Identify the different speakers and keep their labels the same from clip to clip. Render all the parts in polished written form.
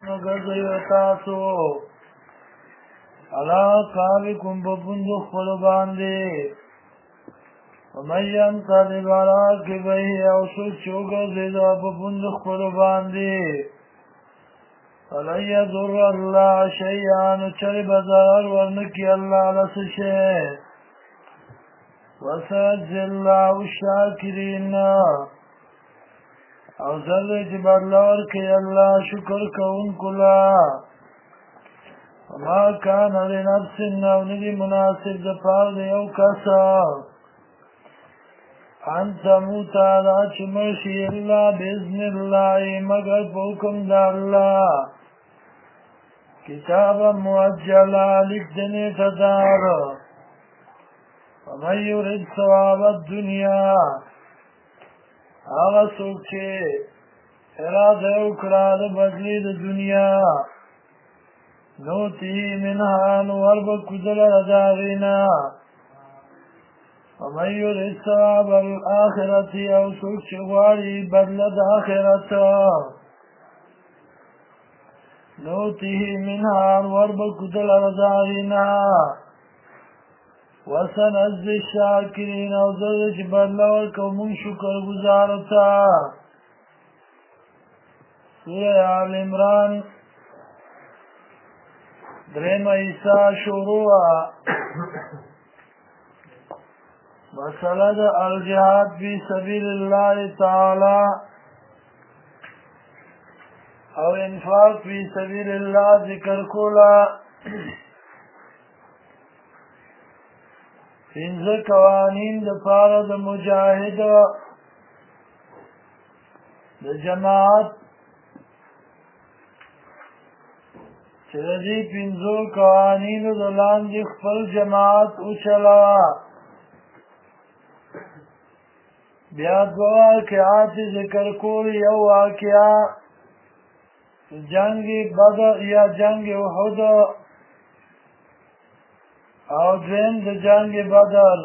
Speaker 1: نګرځئ تاسو علا قابکم په پوندو خپلو باندې ومن ينقلب على عقبيه او څوک چې وګرځېد په پوندو خپلو باندې فلن يضر الله شيئا نو چرې به ضرر ورنکړي الله له څه شی وسيجزي الله الشاکرین او زر چې بدله ورکړي الله شکر کوونکو له وما كان لنفس او ندي مناسب د پاره د یو کس ان تموت دا چې مرشي الا باذن الله مگر په حکم د الله کتابا مؤجلا لیکدنې تدار ومن يرد ثواب الدنيا هغه څوک چې اراده وکړه د بدلې د دنیا نوتی منها نور بکدل رضاغینا ومن يرد ثواب الآخرة او څوک چې غواړي بدله د آخرت نوته منها نور بکدل رضاغینا وسنجزي الشاکرین او زر چې بدله ورکو مونږ شکر ګزارو ته سوره آل عمران دریم ایسا شروع مسئله د الجهاد فی سبیل الله تعالی او انفاق فی سبیل الله ذکر کولا پنځه قوانین د پاره د مجاهد د جماعت چې د دې پنځو قوانینو د لاندې خپل جماعت وچلا بیا دوه واقعات ذکر کول یو واقعه جنگ بدر یا جنگ احد او دویم د جنگ بدر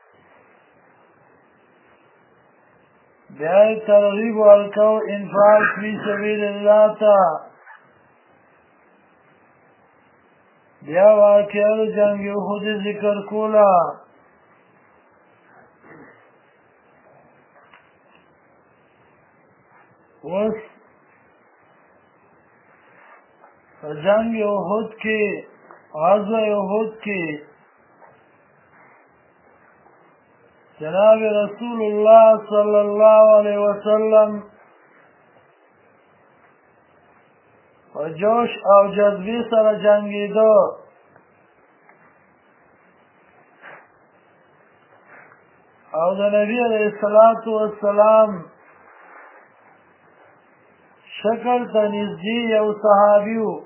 Speaker 1: بیا ترغیب ورکو انفاق فی سبیل الله ته بیا واقعه د جنگ احد ذکر کولا اوس جنگ احد کې غزوه احد کې جناب رسول الله صلی الله علیه وسلم و جوش او جذبی سره جنگیدو او د نبی علیه الصلاة والسلام شکل ته نږدې یو صحابي و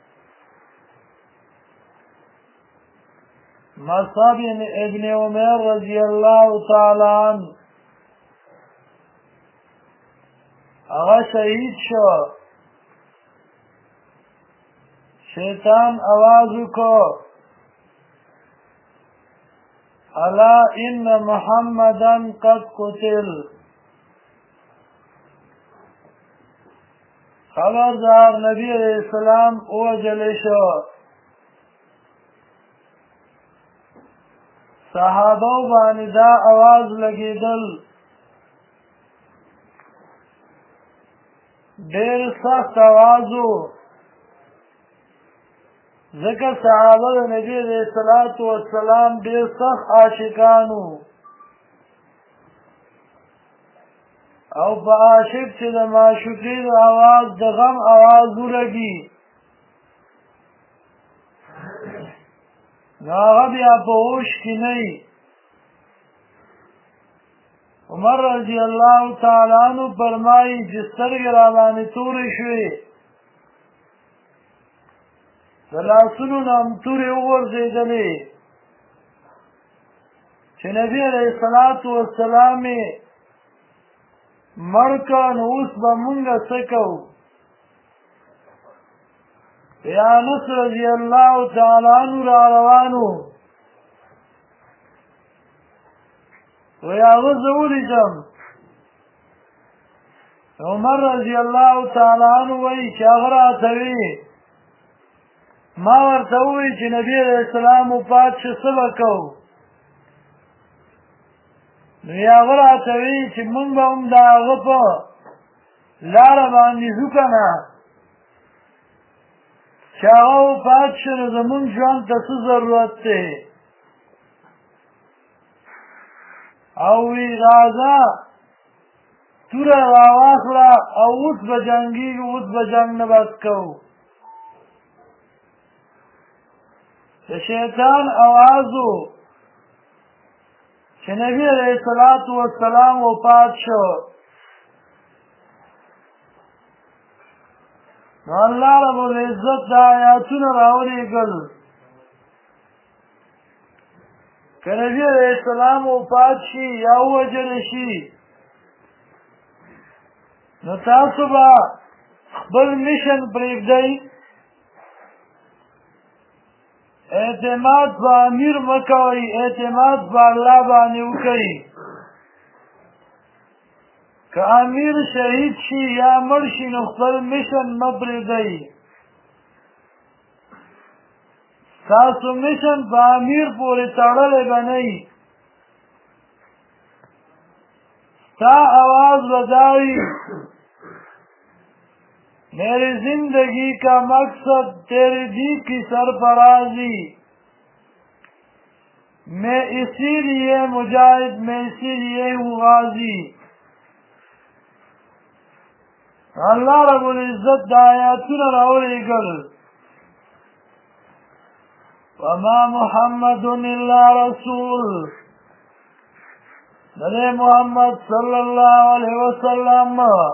Speaker 1: مصعب ابن عمر رضی الله تعالی عنه هغه شهید شو شیطان आवाज وکړ الا ان محمدا قد قتل خبردار نبی علیہ السلام وجل شو صحابه باندې دا आवाज لګیدل ډېر سخت आवाज و ځکه صحابه د نبی علیہ الصلوۃ والسلام ډېر سخت عاشقانو او په عاشق چې د معشوقې د आवाज د غم आवाज ولګي نو هغه بیا په هوش کې نه وي عمر رضی الله تعالی عنہ فرمایي چې سترګې راباندې تورې شوې د لاسونو نه هم تورې وغورځېدلې چې نبي علیه الصلاة والسلام یې مړ کړه نو اوس به مونږ څه کوو انس رضی الله تعالی عنہ را روانو وی هغه زه ولیدم عمر رضی الله تعالی عنہ وایي چې هغه راته وی ما ورته وویل چې نبي علیه السلام وفات شو څه به کوو نو هغه راته وی چې موږ به هم د هغه په لاره باندې ځو که نه چې هغه وفات شو نو زمونږ ژوند ته څه ضرورت دی او وی راځه توره راواخله او اوس به جنګېږو اوس به جنګ نه بس کوو د شیطان اواز و چې نبي علیه الصلاة والسلام وفات شو نو الله رب العزت دا آیاتونه راولېږل که نبي علیه السلام وفات شي یا ووژل شي نو تاسو به خپل میشن پرېږدئ اعتماد په امیر مه کوئ اعتماد په الله باندې وکئ که امیر شهید شي یا مړ شي نو خپل میشن مه پرېږدئ ستاسو میشن په امیر پورې تړلی به نه وي ستا आवाज به دا وي میری زندگی کا مقصد تیری دید کی سرفرازی میں اسی لیے مجاہد میں اسی لیے ہوں غازی اللہ رب العزت دا آیاتنا راولېږل وما محمد الا رسول نبی محمد صلی اللہ علیہ وسلم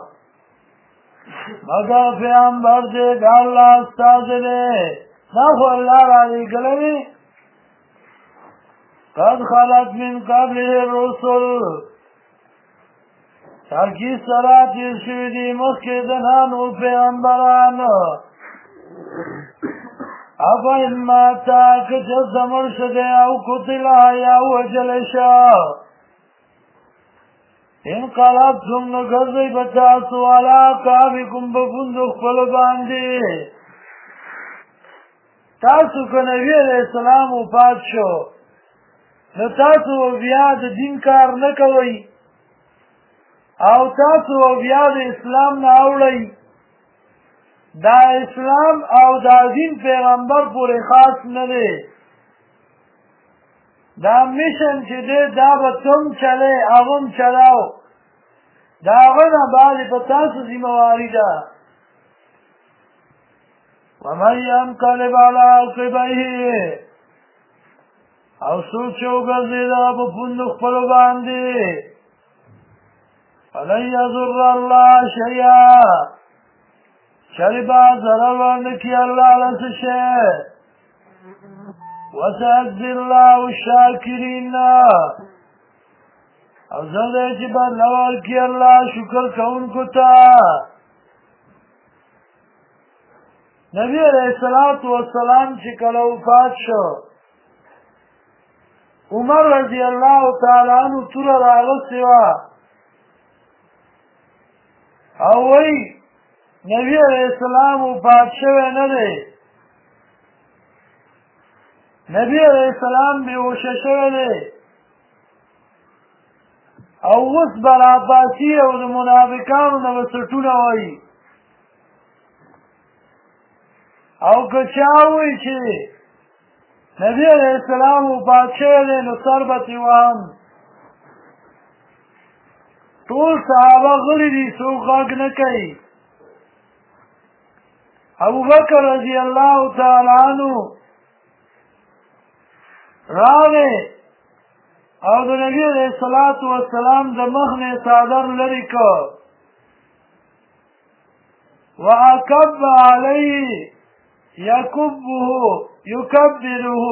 Speaker 1: مگر پیغمبر دے دا اللہ استاذ دے نا خو اللہ را لېږلی دی قد خلت من قبله الرسل ترکیب سره تېر شوي دي مخکې د نانو پیغمبران افإن ماتا که چېرته مړ شه دی او قتله یا ووژلی شه انقلبتم نو ګرځئ به تاسو علی اعقابکم په پوندو خپلو باندې تاسو که نبي علیه السلام وفات شو نو تاسو بیا د دین کار نه کوئ او تاسو بیا د اسلام نه اوړئ دا اسلام او دا دین پیغمبر پورې خاص نه دی دا میشن چې دی دا به تم چلی هغه هم چلاو د هغه نه بعد په تاسو ذمهواري ده ومن ینقلب علی عقبیه او څوک چې وګرځېده په پوندو خپلو باندې فلن یضر الله شیئا چری به ضرر ونه کړي الله له څه شی وسيجزي الله الشاکرین او زر دی چې بدله ورکړي الله شکر کوونکو ته نبی علیه الصلاة والسلام چې کله وفات شو عمر رضی الله تعالی عنہ توره راغستې وه او وایي نبی علیه السلام وفات شوی نه دی نبی علیه السلام بېهوشه شوی دی او اوس به راپاڅي او د منافقانو نه به څټونه وایي او که چا وایي چې نبی علیه السلام وفات شوی دی نو سر به ترې وهم ټول صحابه غلي دي څوک غږ نه کوي ابوبکر رضی الله تعالی عنہ راغی او د نبی علیه الصلاة والسلام د مخ نه څادر لرې کړ وأکب علیه یکبه یکبره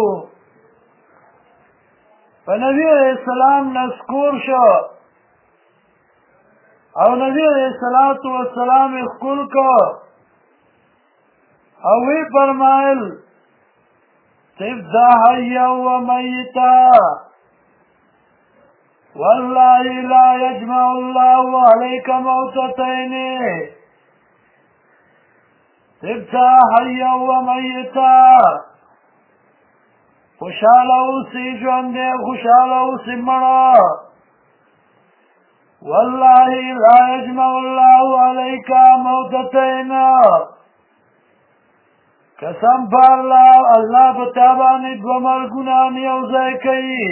Speaker 1: په نبی علیه السلام نسکور شو او نبی علیه الصلاة والسلام یې ښکل کړ او وی فرمایل تبدا حیا و میتا والله لا يجمع الله عليك موتتين تبتا حيا وميتا خوشحال اوسی ژوندی خوشحال اوسی مړه والله لا يجمع الله عليك موتتين قسم په الله په تا باندې دوه مرګونه یو ځای کوي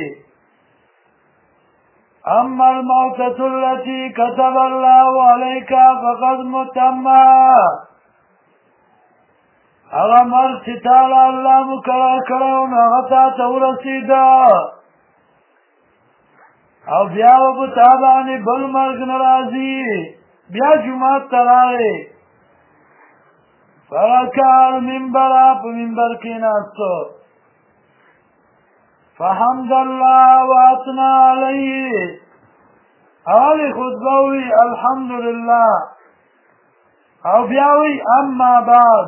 Speaker 1: اما الموتة التي كتب الله عليك فقد متمّا هغه مرګ چې تعالی الله مقرر کړی و نو هغه تا ته ورسېده او بیا به په تا باندې بل مرګ نه راځي بیا جومات ته راغی فرکع المنبر په منبر کېناستو فحمد الله واثنى عليه اول خطبه وی الحمدلله او بیا وی اما بعد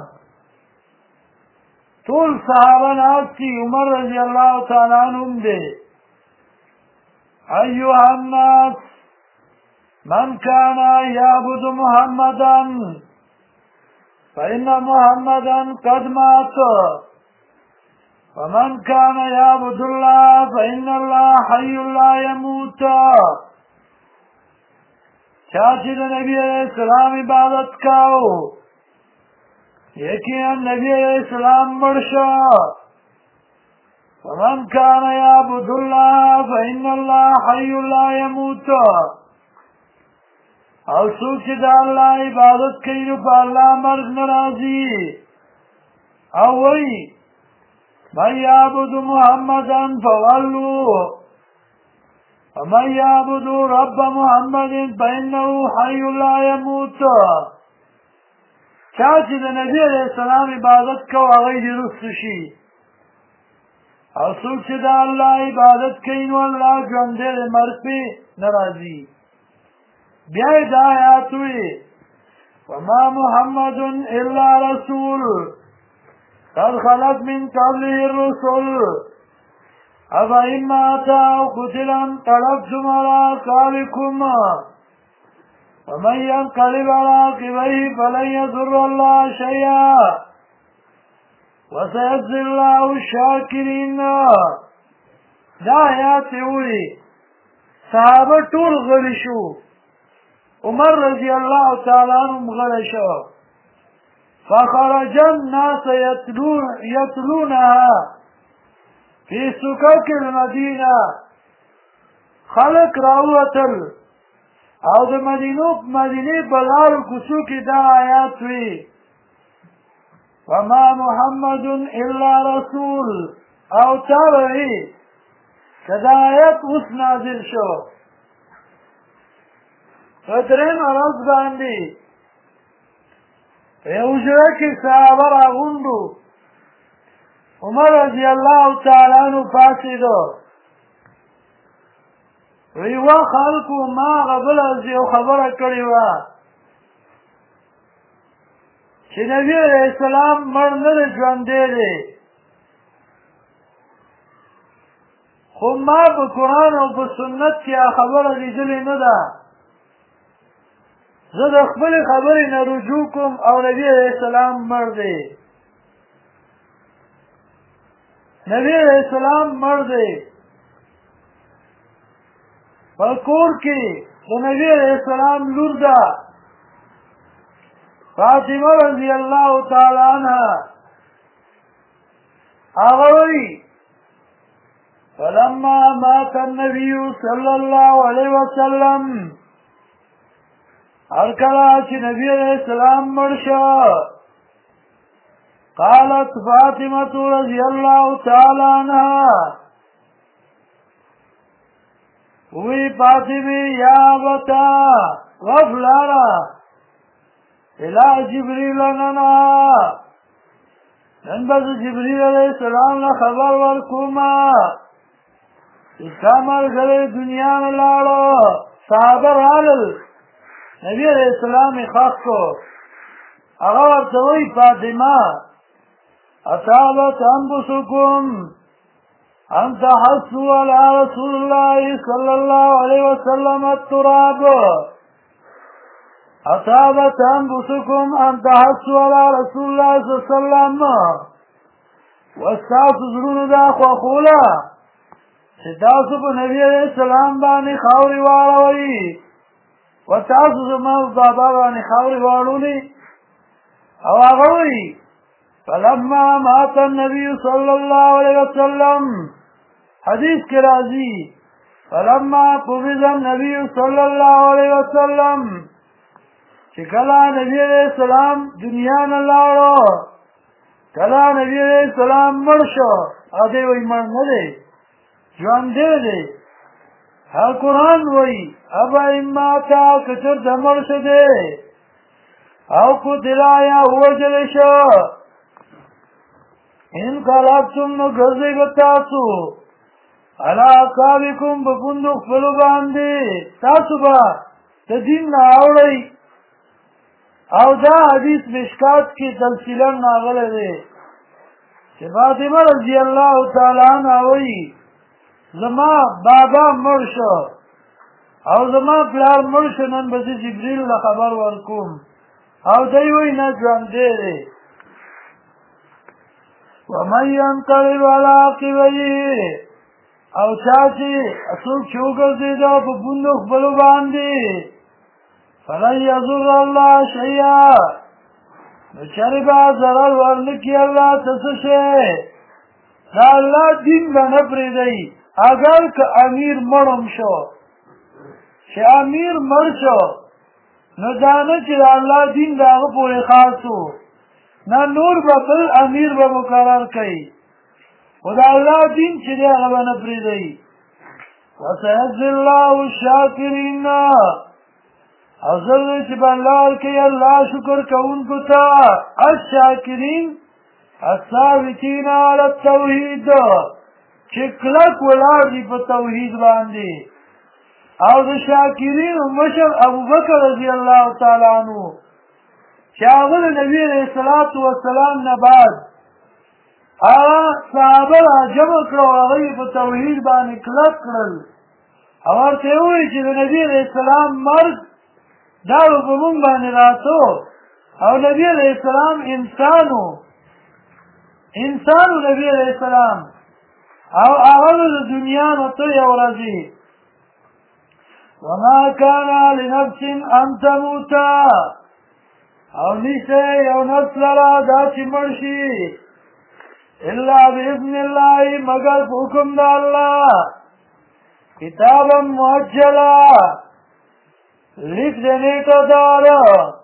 Speaker 1: طول صحابه ناستی عمر رضی الله تعالی عنهم دے ایها الناس من كان يعبد محمدا فإن محمدا قد مات ومن كان يعبد الله فإن الله حي لا يموت چاچی دا نبی علیہ السلام عبادت کاؤ یقینا نبی علیہ السلام مرشا ومن كان يعبد الله فإن الله حي لا يموت او سوچ دا اللہ عبادت کئی نو پا اللہ مرگ نرازی او وی من يعبد محمدا فولو ومن يعبد رب محمد فإنه حي لا يموت چاچی دا نبی علیہ السلام عبادت کو آغای رست شی او سوچ دا اللہ عبادت کئی نو اللہ جوندے دے مرگ پی نرازی بیائی دا آیات ہوئی وما محمد الا رسول قد خلت من قبله الرسل افا اما اتاو قتلا انقلبتم على اعقابكم ومن ينقلب على عقبيه فلن يضر الله شيئا وسيجزي الله الشاكرين دا آیات ہوئی صحابه ټول غلی شو عمر رضی اللہ تعالیٰ عنہ غلی شو فخرج الناس يتلونها في سكك المدينة خلق راوتل او د مدینه بلارو کوڅو کې دا آیات وی وما محمد الا رسول او تاوی کدا آیات اوس نازل شو فترین عرض باندی اوجره کی صحابه راغوندو عمر رضی اللہ تعالی عنہ پاسی دو ویوا خلقو ما غبل از یو خبره کړی وا چې نبی علیہ السلام مړ نه ژوندی دی خو ما په قرآن او په سنت کې خبره لیدلې نه ده زه د خپلې خبرې نه رجوع کوم او نبی علیہ السلام مړ دی نبی علیہ السلام مړ دی په کور کې د نبی علیہ السلام لور ده فاطمه رضی الله تعالی عنها هغه وایي فلما مات النبي صلى الله عليه وسلم هر کله چې نبی علیہ السلام مړ شو قالت فاطمة رضي الله تعالى عنها وی فاطمه یا بتا وفلارا الى جبریل لنا نن بز جبریل علیہ السلام له خبر ورکوما اسامر غره دنیا نه لاړو صحابه رالل نبی علیہ السلام خاص کو هغه ورته وی فاطمه اصابت انفسکم أن تحثوا على رسول الله صلى الله عليه وسلم التراب أطابت أنفسكم أن تحثوا على رسول الله صلى الله عليه وسلم واستاسو زرون دا خوخولا ستاسو پا نبی علیہ السلام بانی خاوری واروی وتاسو زمان بابا بانی خاوری وارولی او آغوی فلما مات النبی صلی اللہ علیہ وسلم حدیث کے رازی فلما قبض النبی صلی اللہ علیہ وسلم چکلا نبی علیہ السلام دنیا نلارو کلا نبی علیہ السلام مرشو آدھے وی مر ندے جوان دے دے ہر قرآن وی ابا اماتا کچر دمرش دے او کو دلایا وجلشو ان قلابتم نو گرزے گتاسو علا اقابکم بپندق فلو باندے تاسو با تدین نا آوڑی او دا حدیث مشکات کی تلسیلن ناغل دے چه فاطمہ رضی اللہ تعالیٰ عنہ وی زما بابا مرشو او زما پلار مرشو نن بسی جبریل لخبر ورکوم او دی وی نجوان دے دے ومن ینقلب علی عقبیه او چاچی اصول چوکر دیدو پا بندق بلو باندی فلن یضر اللہ شیئا نچری با ضرر ورنکی اللہ تسشے دا اللہ دین با نپری دی اگر که امیر مرم شو چه امیر مر شو نو دانه چه دا اللہ دین دا اغا پوری خاصو نا نور با بل امیر با مقرر کئی و دا اللہ دین چه دا اغا با نپری دی وسیجزی اللہ الشاکرین افضل چه بلال که اللہ شکر کون کتا الشاکرین الثابتین علی التوحید چه کلک ولار دی پا توحید باندی او دا شاکرین مشر ابو بکر رضی اللہ تعالی عنہ چه اغل نبی علیہ السلام نباد صحابه را جمع کرو اغلی پا توحید باندی کلک کرل اور تیوی چه دا نبی علیہ السلام مرد دارو بمون بانی راتو او نبی علیہ السلام انسانو نبی علیہ السلام او اغلو دنیا نتو یو رضی وما کانا لنفس ان تموتا او نیسے یو نفس لرا دا چی مرشی الا باذن اللہ مگر حکم دا اللہ کتابا معجلا لکھ دینے کا دارا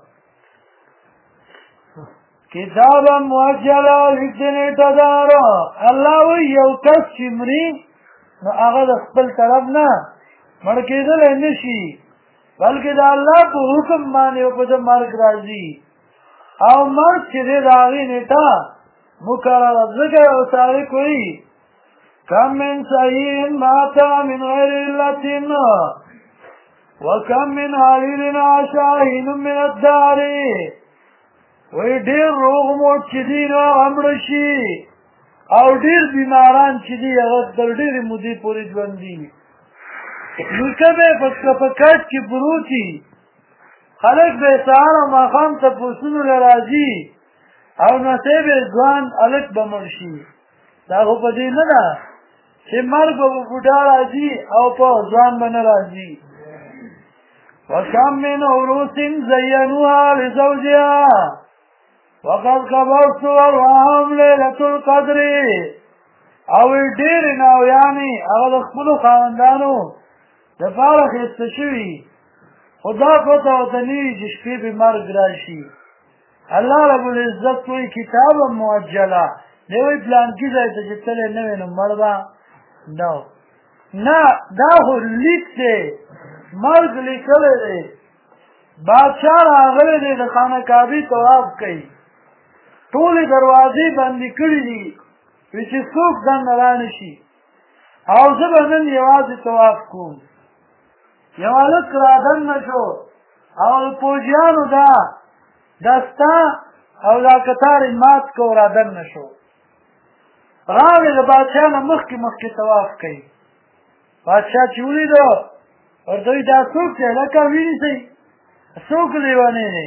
Speaker 1: کتابا معجلا لکھ دینے کا دارا اللہ وی یو کس چمری نو اغد اخبر طرف نا مرکی دل نشی بلکہ دا اللہ کو حکم مانے و پتا مرک رازی او مرک چیزے داغی نیتا مقرر ذکر و سارے کوئی کم من صحیح ماتا من غیر اللتن وکم من علیلن عشاہین من الداری وی دیر روغ موت چی نو امرشی او دیر بیماران چی دی اغد در دیر مدی پوری جوندی لکه بے پکاٹ کی بروتی خلق بے سہار و ماخام تا پوسنو لرازی او نصیب ازوان علق بمرشی دا خو پا دی ندا چه مرگ با بودا رازی او پا ازوان بنا رازی وكم من عروس زينوها لزوجها وقد قبضت ورواهم ليلة القدر او دیر ناویانی اغد اخبرو خاندانو دفارخ استشوی خدا پتا وطنی جشپی بی مرگ راشی اللہ رب العزت کوئی کتاب معجلہ نیوی پلانکی زیتا جتلے نوی نمبر با نو نا دا خو لیک دے مرگ لکل دے بادشاہ آغل دے دا خانہ کعبی طواف کئی طول دروازی بندی کری دی ویچی سوک دن نرانشی او زبنن یوازی طواف کون یوالک رادن نشو او پوجیانو دا دستا او دا کتار مات کو رادن نشو راغی د بادشاه نه مخکې طواف کوي. بادشاه چې ولیده ورته وایي دا څوک دی لکه ونیسئ څوک لیونی دی.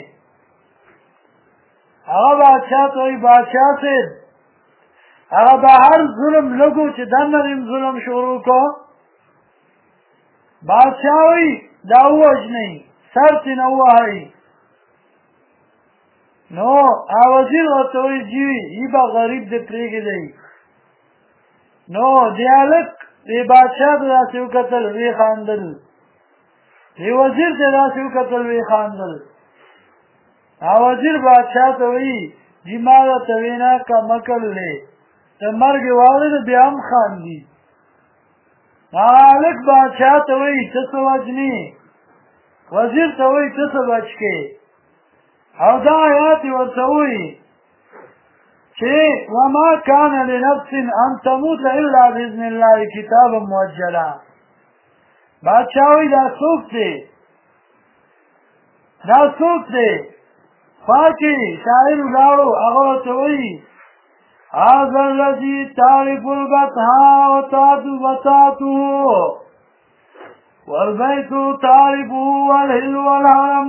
Speaker 1: هغه بادشاه ته وایي بادشاه صاحب هغه بهر ظلم لږو چې دننه دې ظلم شروع کړو. بادشاه وایي دا ووژنئ سر ترې نه ووهئ. نو وزیر ورته وایي جی ای به غریب دې پرېږدئ. نو دې هلک دې بادشاه ته داسې وکتل ویې خاندل. دې وزیر ته داسې وکتل ویې خاندل. وزیر بادشاه ته وایي جی ما درته وینا کم عقل دی د مرګ واورېده بیا هم خاندي. هلک بادشاه ته وایي ته څه وجنې؟ وزیر ته وایي ته څه بچ کې؟ او دا آیات یې ورته وایي چې وما کان لنفس ان تموت الا باذن الله کتابا مؤجلا. بادشاه وایي دا څوک دی؟ دا څوک دی؟ خوا کې شاعر ولاړو هغه ورته وایي هذا الذي تعرف البطحاء وتاته والبيت تعرفه والهل والهرم.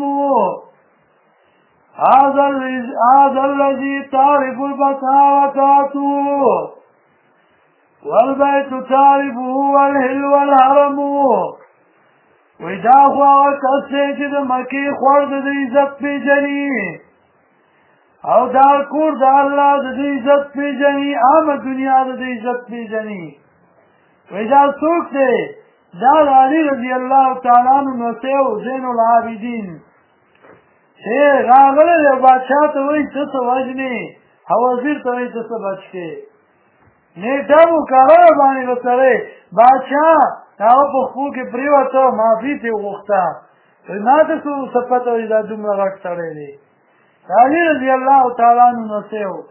Speaker 1: هذا الذي تعرف البطحاء وتاته والبيت تعرفه والهل والهرم. وی دا خو هغه کس دی چې د مکې خوړ د ده عزت پېژني او دا کور د الله د ده عزت پېژني عامه دنیا د ده عزت پېژني. وی دا څوک دی؟ دا د علي رضی الله تعالی عنه نوسی و زین العابدین چې راغلی دی بادشاه ته وایي ته څه وژنې او وزیر ته وایي ته څه بچ کې. نیټه مقرره باندې به سړی بادشاه هغه په خپو کې پرېوته معافي ترې وغوښته. ما ته څه پته وي دا دومره غټ سړی دی. علي رضی الله تعالی عنه نوسی و.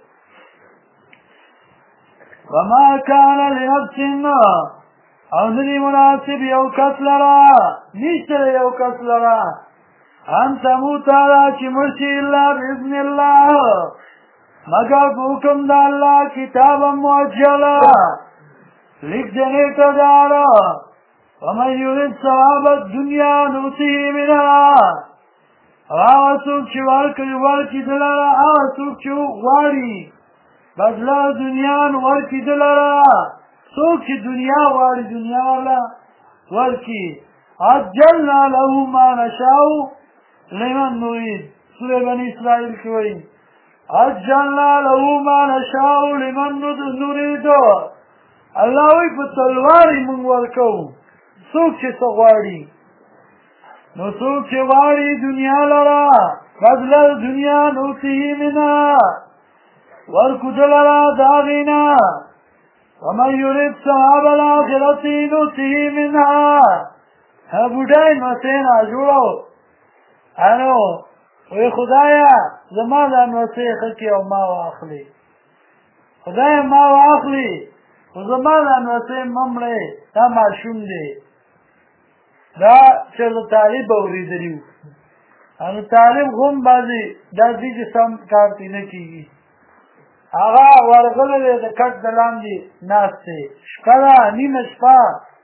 Speaker 1: وما کان لنفس او نه دي مناسب یو کس لره نشته د یو کس لره ان تموت چې مړ شي الا باذن الله مگر په حکم د الله کتابا مؤجلا لیک د نیټه داره. ومن یرید ثواب الدنیا نؤتیه منها. هغه څوک چې ورکړي ده لره هغه څوک چې غواړي بدله دنیا نو ورکړي ده لره. څوک چې دنیا غواړي دنیا والا ورکړي. عجلنا له ما نشاء لمن نريد. سوره بني اسرائیل کې وایي عجلنا له ما نشاء لمن نريد. الله وایي په تلوار یې موږ ورکوو څوک چې څه غواړي. نو څوک چې غواړي دنیا لره بدله دنیا نؤتیه منها ورکو ده لره د هغې نه. ومن یرید ثواب الآخرة نؤتیه منها. بوډا یې نوسی ناجوړه انو وی خدایا زما دا نوسی ښه کړي او ما واخلي. خدایا ما واخلي خو زما دا نوسی مه مړې دا ماشوم دی. دا چېرته طالب به اورېدلي وو. نو طالب هم بعضې داسې چې سم کار ترې نه کېږي. هغه ورغلی دی د کټ د لاندې ناست دی. شپه ده نیمه شپه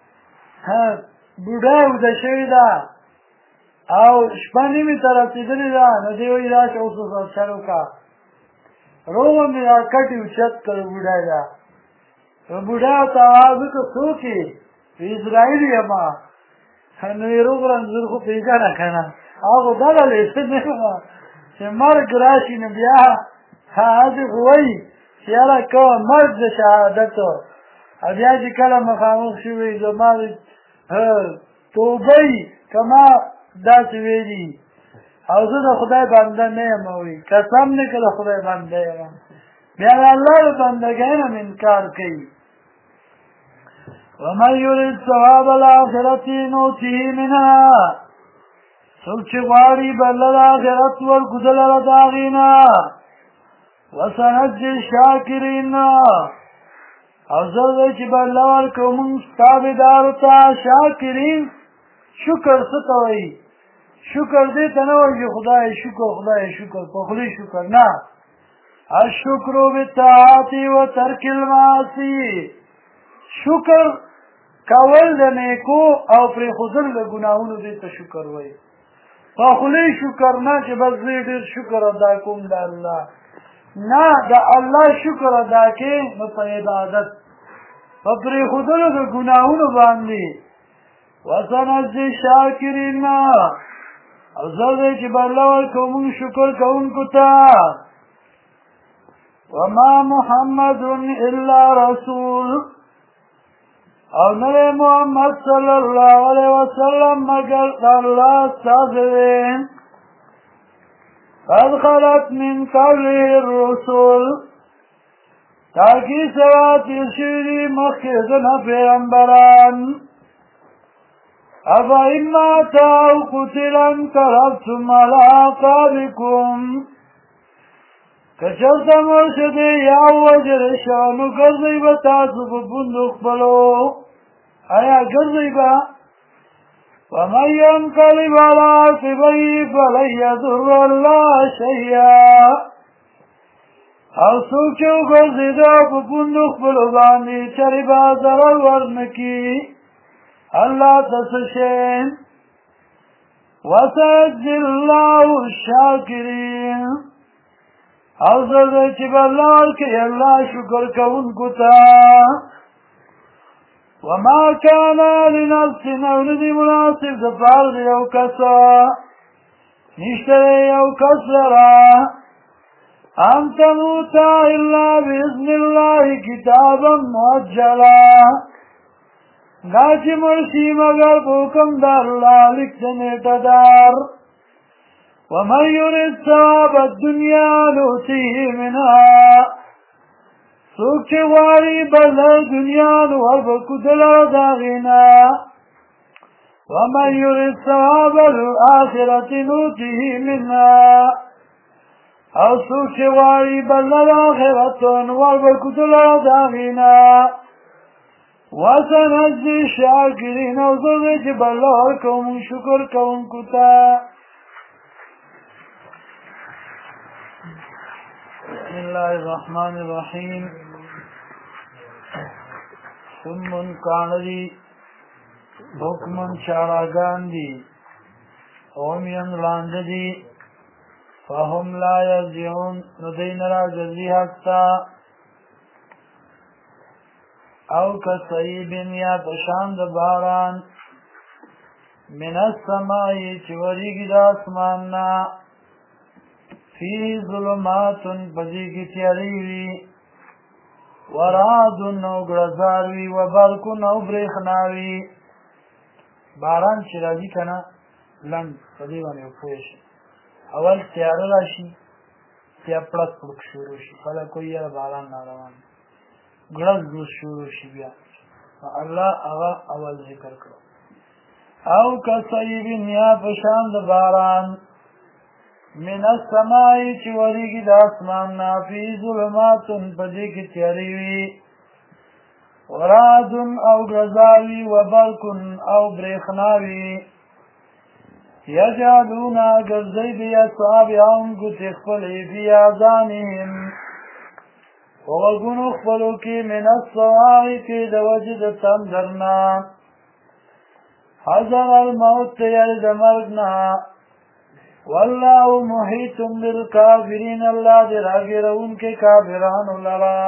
Speaker 1: بوډا یې اوده شوې ده او شپه نیمې ته رسېدلې ده. نو دی وایي راشه اوس ورسره چل وکړه. روغه مې دا کټ یې اوچت کړ بوډا ده. بوډا ورته اواز وکړه څوک یې؟ اسرائیل یمه. نو یې روغ رنځور خو پېژنه که نه هغه دغلې څه نه وه چې مرګ راشي نو بیا هغې خو وایي چې یاره کوه مرګ د شهادت او بیا چې کله مخامخ شوي زما توبه یي که ما داسې ویلي او زه د خدای بنده نه یم وایي قسم نه که د خدای بنده یم بیا د الله د بندګۍ نه انکار کوي. ومن یرید ثواب الآخرة نؤتیه منها. څوک چې غواړي بدله د آخرت ورکړو ده لره د هغې نه. وسنجزي الشاکرین او زر دی چې بدله ورکړو موږ تابعدارو ته شاکرین. شکر څه ته وایي؟ شکر دې ته نه وایي چې خدای شکر خدای شکر په خولې شکر نه. الشکر بالطاعات و ترک المعاصی، شکر کول د نیکو او پرېښودل د ګناهونو دې ته شکر وایي. په خولې شکر نه چې بس زه ډېر شکر ادا کوم د الله، نه د الله شکر ادا کې نو په عبادت په پرېښودلو د ګناهونو باندې. وسنجزي الشاکرین، او زه دی چې بدله ورکوو موږ شکر کوونکو ته. وما محمد الا رسول، او نه محمد صلی الله علیه وسلم مگر د الله استازی دی. قد خلت من قبله الرسل، تاکي سره تېر شوي دي مخکې د نه پیغمبران. افإن مات او قتل انقلبتم على اعقابكم، که چېرته مړ شدې یا ووژل شوه نو ګرځئ به تاسو په پوندو خپلو. آیا ګرځئ به؟ ومن ينقلب على عقبيه فلن يضر الله شيئا، او څوک چې وګرځېده په پوندو خپلو باندې چرې به ضرر ورنه کړي الله ته څه شی. وسيجزي الله الشاکرین، او زه دی چې به الله ورکوي الله شکر کوونکو ته. وما كان لنفس، او نه دي مناسب د پاره د یو کس، نشته دی یو کس لره ان تموت الا باذن الله کتابا مؤجلا، دا چې مړ شي مګر په حکم د الله لیک د نیټه دار. ومن يرد ثواب الدنيا نؤتيه منها، څوک چې غواړي بدله دنیا نو وربکو دلته د هغې نه. ومن يرد ثواب الآخرة نؤتيه منها، او څوک چې غواړي بدله د آخرت نو وربکو دلته د هغې نه. وسنجزي الشاکرین، او زه دی چې بدله ورکوو موږ شکر کوونکو ته. بسم الله الرحمن الرحیم. سمن کانری حکمن چاراگان دی، اومین لاند دی، فهم لا یرجعون، ندین را جزی حقتا. او کسیبن، یا پشاند باران، من السمائی چوریگی دا اسماننا، فی ظلمات پدی کی تیاریوی، ورعد او گرزاروی، وبرق او بریخناوی. باران چې راځي که نه لنډ په دې باندې پوه شي. اول تیاره راشي، بیا پړک پړک شروع شي، خلک وایي یاره باران ناروان، ګړز ګړز شروع شي. بیا الله هغه اول ذکر کړو. او کصیبن، یا په شان د باران، من السمائی چی وریگی دا اسمان نا، فی ظلماتن پدی کی تیاری وی، ورعدن او گرزاوی، وبرکن او بریخناوی. یجعلونا گرزی بی اصحابیان کو تخفلی فی آذانهم، وغگن اخفلو کی من الصواعق دا وجد تندرنا، حضر الموت تیار دا مرگنا. واللہ محیط بالکافرین، اللہ دے راگرون کے کافران لرا.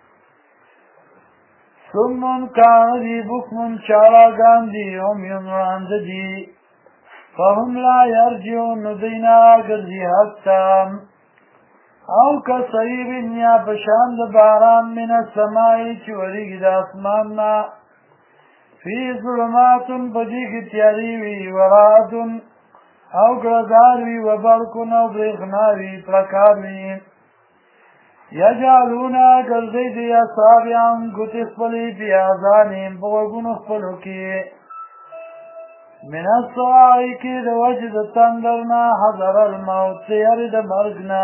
Speaker 1: سمن کان دی بکمن چاراگان دی، عمیون راند دی، فهم لا یرجعون، ندینا گرزی حقتا. او کصیبن، یا پشاند باران، من السمائی چوریگی دا اسماننا، فی ظلماتن پدی کی تیاریوی، ورعدن او گرزاروی، وبرکن او بریخناوی، پرکاروی. یجعلونا گرزی دی اصحابیان گت اخفلی پی آذانیم، بغرگن اخفلو کی، من الصواعق دا وجد تندرنا، حضر الموت تیار دا مرگنا.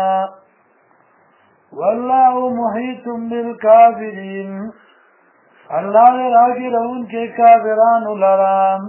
Speaker 1: واللہ محیط بالکافرین، اللہ راگی رون کے کافران لرام.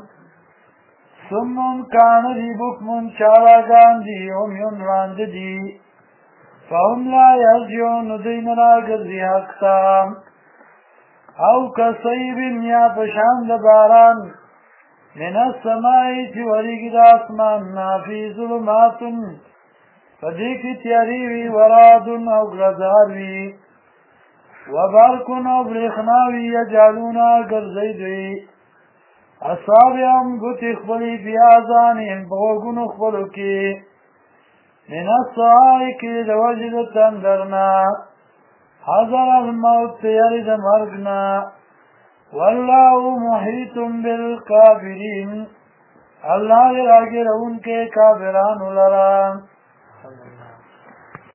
Speaker 1: سمن کان دی بکمن چاراگان دی، عمیون راند دی، فهم لا یرجعون دین را گرزی حق تا او کصیب یا پشاند باران من السمائی چی وریگی دا اسمان نافی ظلماتن فدیکی تیاریوی ورادن او گرزاروی وبرکن او برخناوی یجعلونا گرزیدوی اصابعهم گت اخبری فی آذانهم بغوگن اخبرو کی من الصائق لوجد تندرنا حضر الموت تیرد مرگنا واللہ محیط بالکافرین اللہ راگرون کے کافران لران